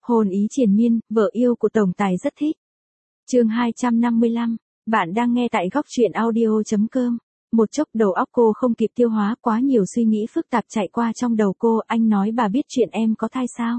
Hôn ý triền miên, vợ yêu của tổng tài rất thích. Chương 255, bạn đang nghe tại góc truyện audio.com. Một chốc đầu óc cô không kịp tiêu hóa, quá nhiều suy nghĩ phức tạp chạy qua trong đầu cô. Anh nói bà biết chuyện em có thai sao?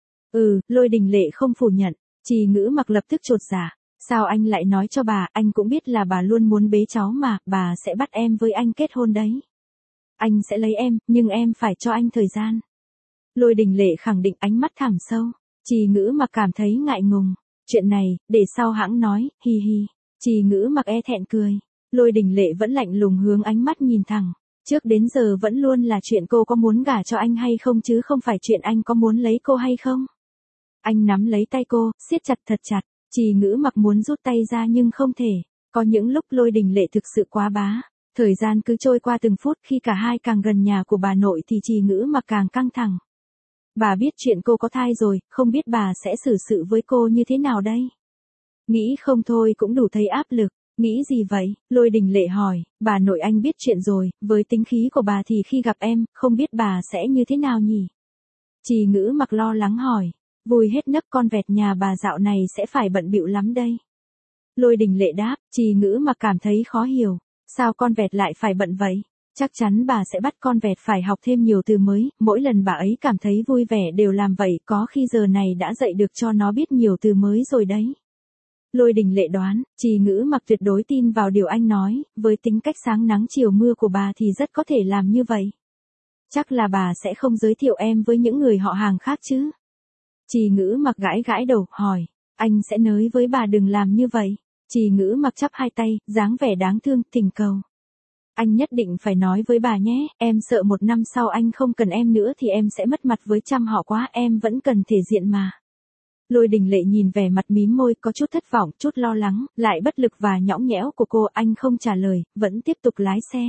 Lôi Đình Lệ không phủ nhận. Trì Ngữ Mặc lập tức chột dạ. Sao anh lại nói cho bà? Anh cũng biết là bà luôn muốn bế cháu mà, bà sẽ bắt em với anh kết hôn đấy. Anh sẽ lấy em, nhưng em phải cho anh thời gian. Lôi Đình Lệ khẳng định, ánh mắt thẳm sâu. Trì Ngữ Mặc cảm thấy ngại ngùng. Chuyện này, để sau hãng nói, hi hi. Trì Ngữ Mặc e thẹn cười. Lôi Đình Lệ vẫn lạnh lùng hướng ánh mắt nhìn thẳng. Trước đến giờ vẫn luôn là chuyện cô có muốn gả cho anh hay không chứ không phải chuyện anh có muốn lấy cô hay không. Anh nắm lấy tay cô, siết chặt thật chặt. Trì Ngữ Mặc muốn rút tay ra nhưng không thể. Có những lúc Lôi Đình Lệ thực sự quá bá. Thời gian cứ trôi qua từng phút, khi cả hai càng gần nhà của bà nội thì Trì Ngữ Mặc càng căng thẳng. Bà biết chuyện cô có thai rồi, không biết bà sẽ xử sự với cô như thế nào đây? Nghĩ không thôi cũng đủ thấy áp lực. Nghĩ gì vậy? Lôi Đình Lệ hỏi. Bà nội anh biết chuyện rồi, với tính khí của bà thì khi gặp em, không biết bà sẽ như thế nào nhỉ? Trì Ngữ Mặc lo lắng hỏi. Vui hết nấc, con vẹt nhà bà dạo này sẽ phải bận bịu lắm đây. Lôi Đình Lệ đáp. Trì Ngữ Mặc cảm thấy khó hiểu. Sao con vẹt lại phải bận vậy? Chắc chắn bà sẽ bắt con vẹt phải học thêm nhiều từ mới, mỗi lần bà ấy cảm thấy vui vẻ đều làm vậy, có khi giờ này đã dạy được cho nó biết nhiều từ mới rồi đấy. Lôi Đình Lệ đoán, Trì Ngữ Mặc tuyệt đối tin vào điều anh nói, với tính cách sáng nắng chiều mưa của bà thì rất có thể làm như vậy. Chắc là bà sẽ không giới thiệu em với những người họ hàng khác chứ? Trì Ngữ Mặc gãi gãi đầu, hỏi, anh sẽ nói với bà đừng làm như vậy. Trì Ngữ Mặc chắp hai tay, dáng vẻ đáng thương, thỉnh cầu. Anh nhất định phải nói với bà nhé, em sợ một năm sau anh không cần em nữa thì em sẽ mất mặt với trăm họ quá, em vẫn cần thể diện mà. Lôi Đình Lệ nhìn vẻ mặt mím môi, có chút thất vọng, chút lo lắng, lại bất lực và nhõng nhẽo của cô. Anh không trả lời, vẫn tiếp tục lái xe.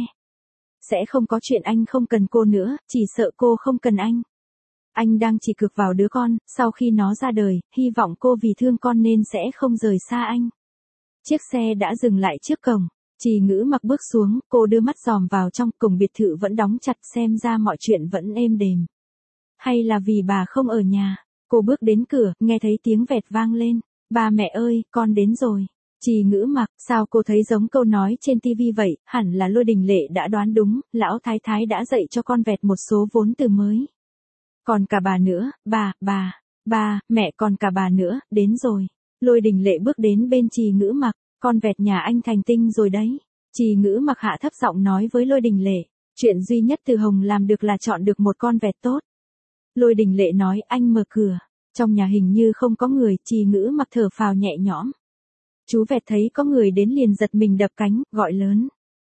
Sẽ không có chuyện anh không cần cô nữa, chỉ sợ cô không cần anh. Anh đang chỉ cực vào đứa con, sau khi nó ra đời, hy vọng cô vì thương con nên sẽ không rời xa anh. Chiếc xe đã dừng lại trước cổng. Trì Ngữ Mặc bước xuống, cô đưa mắt dòm vào trong, cổng biệt thự vẫn đóng chặt, xem ra mọi chuyện vẫn êm đềm. Hay là vì bà không ở nhà? Cô bước đến cửa, nghe thấy tiếng vẹt vang lên. Ba mẹ ơi, con đến rồi. Trì Ngữ Mặc, sao cô thấy giống câu nói trên TV vậy? Hẳn là Lôi Đình Lệ đã đoán đúng, lão thái thái đã dạy cho con vẹt một số vốn từ mới. Còn cả bà nữa, ba, mẹ, còn cả bà nữa, đến rồi. Lôi Đình Lệ bước đến bên Trì Ngữ Mặc. Con vẹt nhà anh thành tinh rồi đấy. Trì Ngữ Mặc hạ thấp giọng nói với Lôi Đình Lệ. Chuyện duy nhất Từ Hồng làm được là chọn được một con vẹt tốt. Lôi Đình Lệ nói. Anh mở cửa. Trong nhà hình như không có người. Trì Ngữ Mặc thở phào nhẹ nhõm. Chú vẹt thấy có người đến liền giật mình đập cánh, gọi lớn.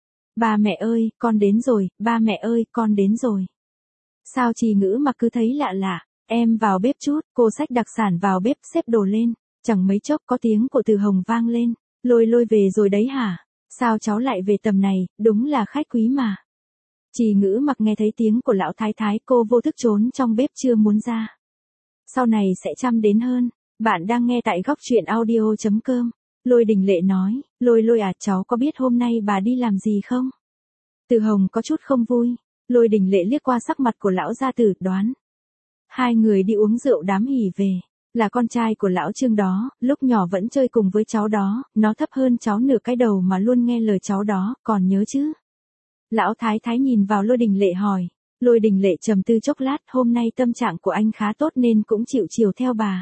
Ba mẹ ơi, con đến rồi, ba mẹ ơi, con đến rồi. Sao Trì Ngữ Mặc cứ thấy lạ lạ? Em vào bếp chút. Cô xách đặc sản vào bếp, xếp đồ lên. Chẳng mấy chốc có tiếng của Từ Hồng vang lên. Lôi về rồi đấy hả? Sao cháu lại về tầm này, đúng là khách quý mà. Trì Ngữ Mặc nghe thấy tiếng của lão thái thái, cô vô thức trốn trong bếp chưa muốn ra. Sau này sẽ chăm đến hơn. Bạn đang nghe tại góc truyện audio.com. Lôi Đình Lệ nói. Lôi à, cháu có biết hôm nay bà đi làm gì không? Từ Hồng có chút không vui. Lôi Đình Lệ liếc qua sắc mặt của lão gia tử, đoán. Hai người đi uống rượu đám hỉ về. Là con trai của lão Trương đó, lúc nhỏ vẫn chơi cùng với cháu đó, nó thấp hơn cháu nửa cái đầu mà luôn nghe lời cháu đó, còn nhớ chứ? Lão thái thái nhìn vào Lôi Đình Lệ hỏi. Lôi Đình Lệ trầm tư chốc lát, hôm nay tâm trạng của anh khá tốt nên cũng chịu chiều theo bà.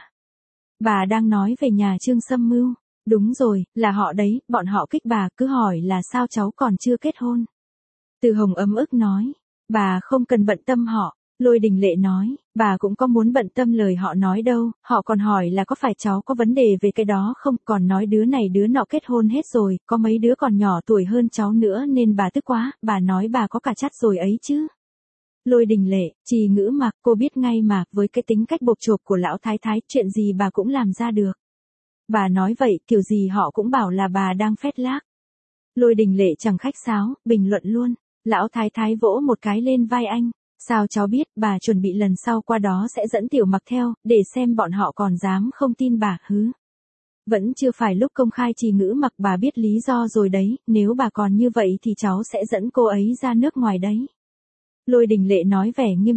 Bà đang nói về nhà Trương Sâm Mưu. Đúng rồi, là họ đấy, bọn họ kích bà, cứ hỏi là sao cháu còn chưa kết hôn. Từ Hồng ấm ức nói. Bà không cần bận tâm họ. Lôi Đình Lệ nói, bà cũng có muốn bận tâm lời họ nói đâu, họ còn hỏi là có phải cháu có vấn đề về cái đó không, còn nói đứa này đứa nọ kết hôn hết rồi, có mấy đứa còn nhỏ tuổi hơn cháu nữa nên bà tức quá, bà nói bà có cả chắt rồi ấy chứ. Lôi Đình Lệ, Trì Ngữ Mặc, cô biết ngay mà, với cái tính cách bộp chộp của lão thái thái, chuyện gì bà cũng làm ra được. Bà nói vậy, kiểu gì họ cũng bảo là bà đang phét lác. Lôi Đình Lệ chẳng khách sáo, bình luận luôn. Lão thái thái vỗ một cái lên vai anh. Sao cháu biết, bà chuẩn bị lần sau qua đó sẽ dẫn Tiểu Mặc theo, để xem bọn họ còn dám không tin bà hứ. Vẫn chưa phải lúc công khai. Trì Ngữ Mặc, bà biết lý do rồi đấy, nếu bà còn như vậy thì cháu sẽ dẫn cô ấy ra nước ngoài đấy. Lôi Đình Lệ nói vẻ nghiêm túc.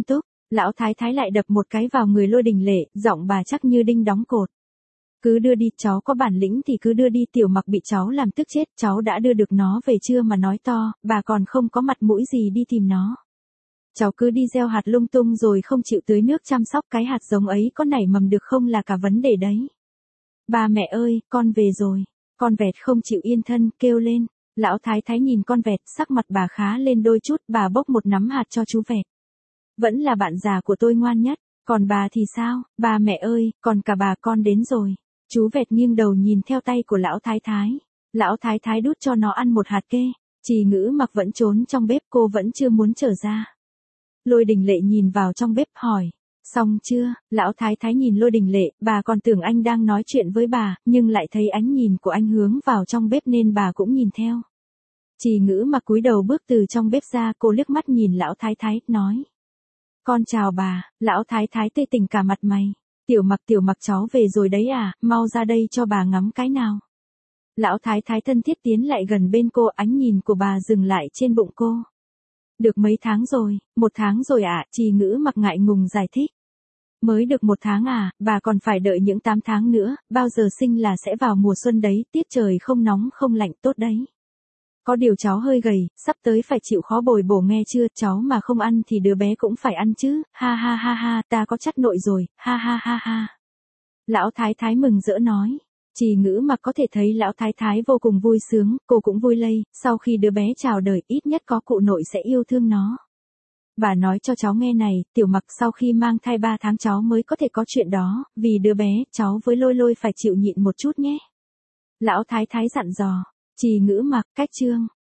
Lão thái thái lại đập một cái vào người Lôi Đình Lệ, giọng bà chắc như đinh đóng cột. Cứ đưa đi, cháu có bản lĩnh thì cứ đưa đi, Tiểu Mặc bị cháu làm tức chết, cháu đã đưa được nó về chưa mà nói to, bà còn không có mặt mũi gì đi tìm nó. Cháu cứ đi gieo hạt lung tung rồi không chịu tưới nước chăm sóc, cái hạt giống ấy có nảy mầm được không là cả vấn đề đấy. Ba mẹ ơi, con về rồi. Con vẹt không chịu yên thân, kêu lên. Lão thái thái nhìn con vẹt, sắc mặt bà khá lên đôi chút, bà bốc một nắm hạt cho chú vẹt. Vẫn là bạn già của tôi ngoan nhất, còn bà thì sao? Ba mẹ ơi, còn cả bà con đến rồi. Chú vẹt nghiêng đầu nhìn theo tay của lão thái thái. Lão thái thái đút cho nó ăn một hạt kê. Trì Ngữ Mặc vẫn trốn trong bếp, cô vẫn chưa muốn trở ra. Lôi Đình Lệ nhìn vào trong bếp hỏi. Xong chưa? Lão thái thái nhìn Lôi Đình Lệ, bà còn tưởng anh đang nói chuyện với bà, nhưng lại thấy ánh nhìn của anh hướng vào trong bếp nên bà cũng nhìn theo. Trì Ngữ Mặc cúi đầu bước từ trong bếp ra, cô liếc mắt nhìn lão thái thái, nói. Con chào bà. Lão thái thái tươi tỉnh cả mặt mày. Tiểu Mặc cháu về rồi đấy à, mau ra đây cho bà ngắm cái nào. Lão thái thái thân thiết tiến lại gần bên cô, ánh nhìn của bà dừng lại trên bụng cô. Được mấy tháng rồi? 1 tháng rồi ạ, Trì Ngữ Mặc ngại ngùng giải thích. Mới được 1 tháng à, bà còn phải đợi những 8 tháng nữa, bao giờ sinh là sẽ vào mùa xuân đấy, tiết trời không nóng không lạnh tốt đấy. Có điều cháu hơi gầy, sắp tới phải chịu khó bồi bổ nghe chưa, cháu mà không ăn thì đứa bé cũng phải ăn chứ, ha ha ha ha, ta có chắt nội rồi, ha ha ha ha. Lão thái thái mừng rỡ nói. Trì Ngữ Mặc có thể thấy lão thái thái vô cùng vui sướng, cô cũng vui lây, sau khi đứa bé chào đời ít nhất có cụ nội sẽ yêu thương nó. Bà nói cho cháu nghe này, Tiểu Mặc sau khi mang thai 3 tháng cháu mới có thể có chuyện đó, vì đứa bé, cháu với Lôi Lôi phải chịu nhịn một chút nhé. Lão thái thái dặn dò. Trì Ngữ Mặc, cách chương.